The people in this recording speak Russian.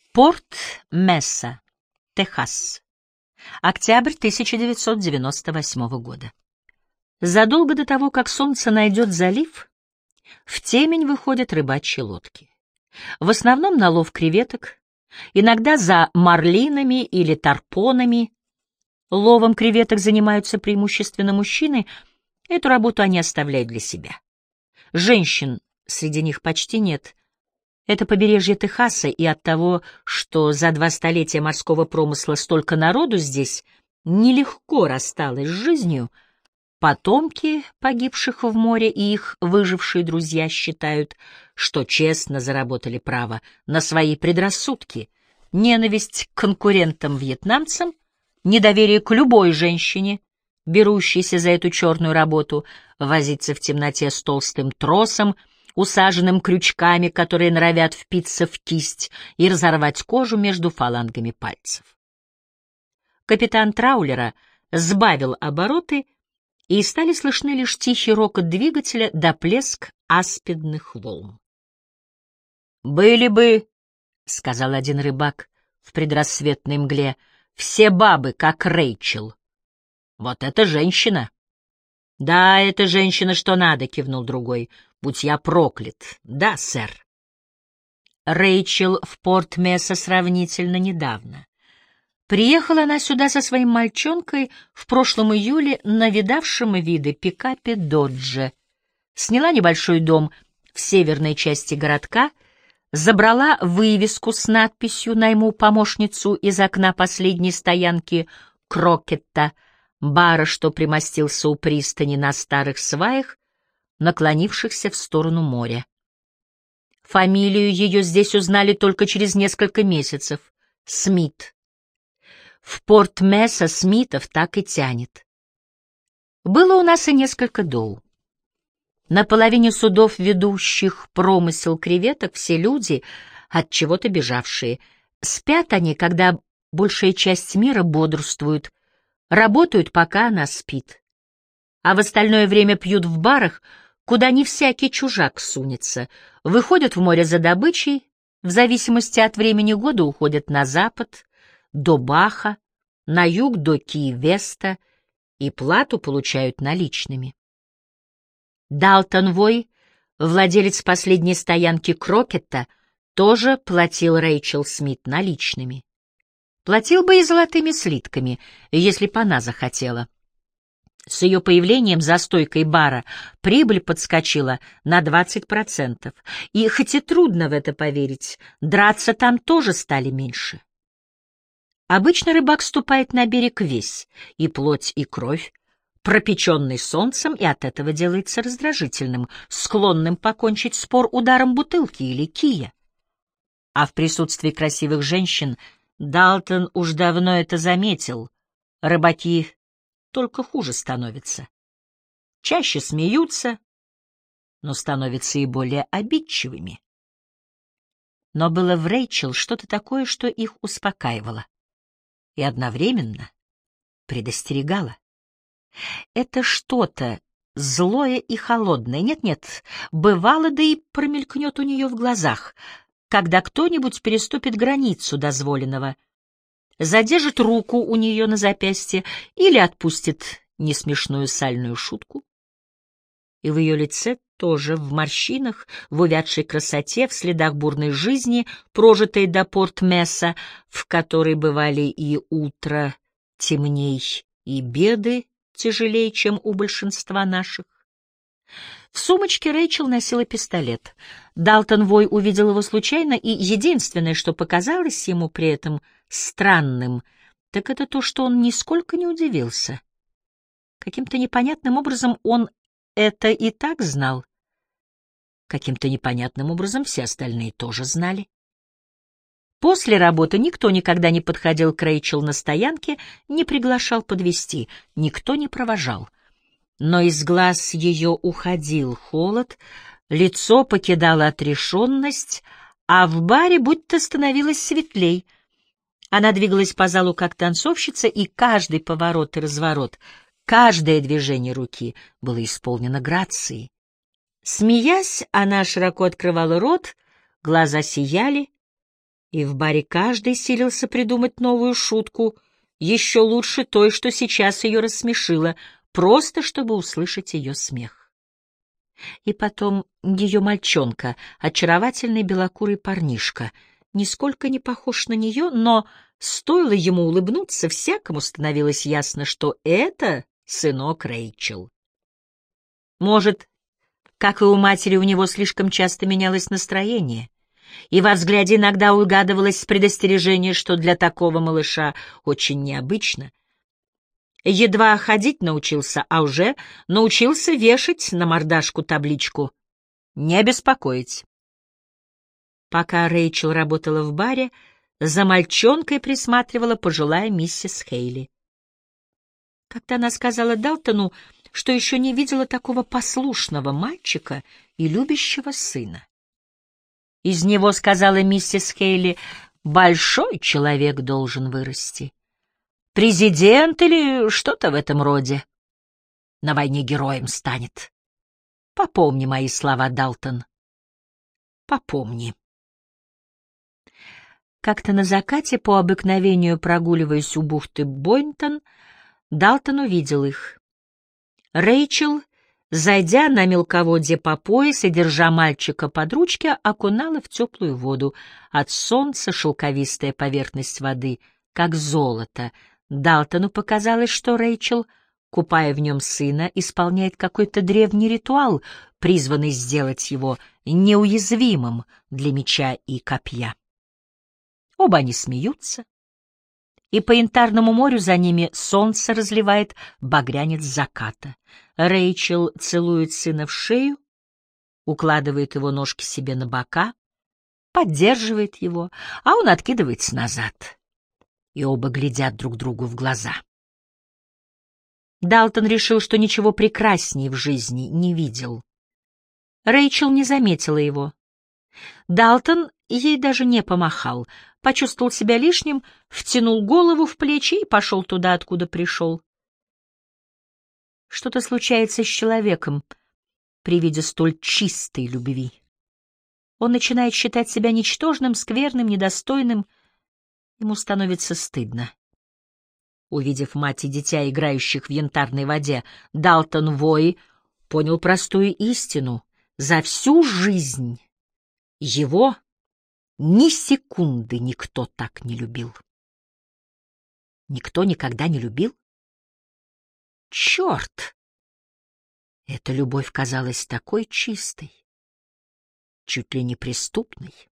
Порт-Месса, Техас. Октябрь 1998 года. Задолго до того, как солнце найдет залив, в темень выходят рыбачьи лодки. В основном на лов креветок, иногда за марлинами или тарпонами. Ловом креветок занимаются преимущественно мужчины, эту работу они оставляют для себя. Женщин среди них почти нет. Это побережье Техаса, и от того, что за 2 столетия морского промысла столько народу здесь нелегко рассталось с жизнью, потомки погибших в море и их выжившие друзья считают, что честно заработали право на свои предрассудки, ненависть к конкурентам-вьетнамцам, недоверие к любой женщине, берущейся за эту черную работу, возиться в темноте с толстым тросом, усаженным крючками, которые норовят впиться в кисть и разорвать кожу между фалангами пальцев. Капитан траулера сбавил обороты, и стали слышны лишь тихий рокот двигателя да плеск аспидных волн. «Были бы, — сказал один рыбак в предрассветной мгле, — все бабы, как Рэйчел. Вот это женщина!» «Да, это женщина, что надо, — кивнул другой, — будь я проклят. Да, сэр». Рэйчел в Порт-Месса сравнительно недавно. Приехала она сюда со своим мальчонкой в прошлом июле на видавшем виды пикапе «Додже». Сняла небольшой дом в северной части городка, забрала вывеску с надписью «Найму помощницу» из окна последней стоянки Крокетта, бара, что примостился у пристани на старых сваях, наклонившихся в сторону моря. Фамилию ее здесь узнали только через несколько месяцев — Смит. В Порт-Месса Смитов так и тянет. Было у нас и несколько доу. На половине судов, ведущих промысел креветок, все люди, от чего-то бежавшие. Спят они, когда большая часть мира бодрствует, работают, пока она спит. А в остальное время пьют в барах, куда не всякий чужак сунется, выходят в море за добычей, в зависимости от времени года уходят на запад, до Баха, на юг до Ки-Веста и плату получают наличными. Далтон Вой, владелец последней стоянки Крокетта, тоже платил Рэйчел Смит наличными. Платил бы и золотыми слитками, если б она захотела. С ее появлением за стойкой бара прибыль подскочила на 20%, и, хоть и трудно в это поверить, драться там тоже стали меньше. Обычно рыбак ступает на берег весь, и плоть, и кровь, пропеченный солнцем, и от этого делается раздражительным, склонным покончить спор ударом бутылки или кия. А в присутствии красивых женщин Далтон уж давно это заметил. Рыбаки только хуже становятся. Чаще смеются, но становятся и более обидчивыми. Но было в Рэйчел что-то такое, что их успокаивало и одновременно предостерегало. Это что-то злое и холодное, нет-нет, бывало, да и промелькнет у нее в глазах, когда кто-нибудь переступит границу дозволенного, задержит руку у нее на запястье или отпустит несмешную сальную шутку. И в ее лице тоже, в морщинах, в увядшей красоте, в следах бурной жизни, прожитой до Порт-Месса, в которой бывали и утро темней, и беды тяжелее, чем у большинства наших. В сумочке Рэйчел носила пистолет. Далтон Вой увидел его случайно, и единственное, что показалось ему при этом странным, так это то, что он нисколько не удивился. Каким-то непонятным образом он это и так знал. Каким-то непонятным образом все остальные тоже знали. После работы никто никогда не подходил к Рэйчел на стоянке, не приглашал подвезти, никто не провожал. Но из глаз ее уходил холод, лицо покидало отрешенность, а в баре будто становилось светлей. Она двигалась по залу как танцовщица, и каждый поворот и разворот, каждое движение руки было исполнено грацией. Смеясь, она широко открывала рот, глаза сияли. И в баре каждый силился придумать новую шутку, еще лучше той, что сейчас ее рассмешило, просто чтобы услышать ее смех. И потом ее мальчонка, очаровательный белокурый парнишка, нисколько не похож на нее, но стоило ему улыбнуться, всякому становилось ясно, что это сынок Рэйчел. Может, как и у матери, у него слишком часто менялось настроение, и во взгляде иногда угадывалось предостережение, что для такого малыша очень необычно. Едва ходить научился, а уже научился вешать на мордашку табличку «Не беспокоить». Пока Рэйчел работала в баре, за мальчонкой присматривала пожилая миссис Хейли. Когда она сказала Далтону, что еще не видела такого послушного мальчика и любящего сына. Из него, сказала миссис Хейли, большой человек должен вырасти. Президент или что-то в этом роде. На войне героем станет. Попомни мои слова, Далтон. Попомни. Как-то на закате, по обыкновению прогуливаясь у бухты Бойнтон, Далтон увидел их. Рэйчел, зайдя на мелководье по пояс и держа мальчика под ручки, окунала в теплую воду. От солнца шелковистая поверхность воды, как золото. Далтону показалось, что Рэйчел, купая в нем сына, исполняет какой-то древний ритуал, призванный сделать его неуязвимым для меча и копья. Оба они смеются, и по Янтарному морю за ними солнце разливает багрянец заката. Рэйчел целует сына в шею, укладывает его ножки себе на бока, поддерживает его, а он откидывается назад. И оба глядят друг другу в глаза. Далтон решил, что ничего прекраснее в жизни не видел. Рэйчел не заметила его. Далтон ей даже не помахал, почувствовал себя лишним, втянул голову в плечи и пошел туда, откуда пришел. Что-то случается с человеком при виде столь чистой любви. Он начинает считать себя ничтожным, скверным, недостойным. Ему становится стыдно. Увидев мать и дитя, играющих в янтарной воде, Далтон Вой понял простую истину. За всю жизнь его ни секунды никто так не любил. Никто никогда не любил? Черт! Эта любовь казалась такой чистой, чуть ли не преступной.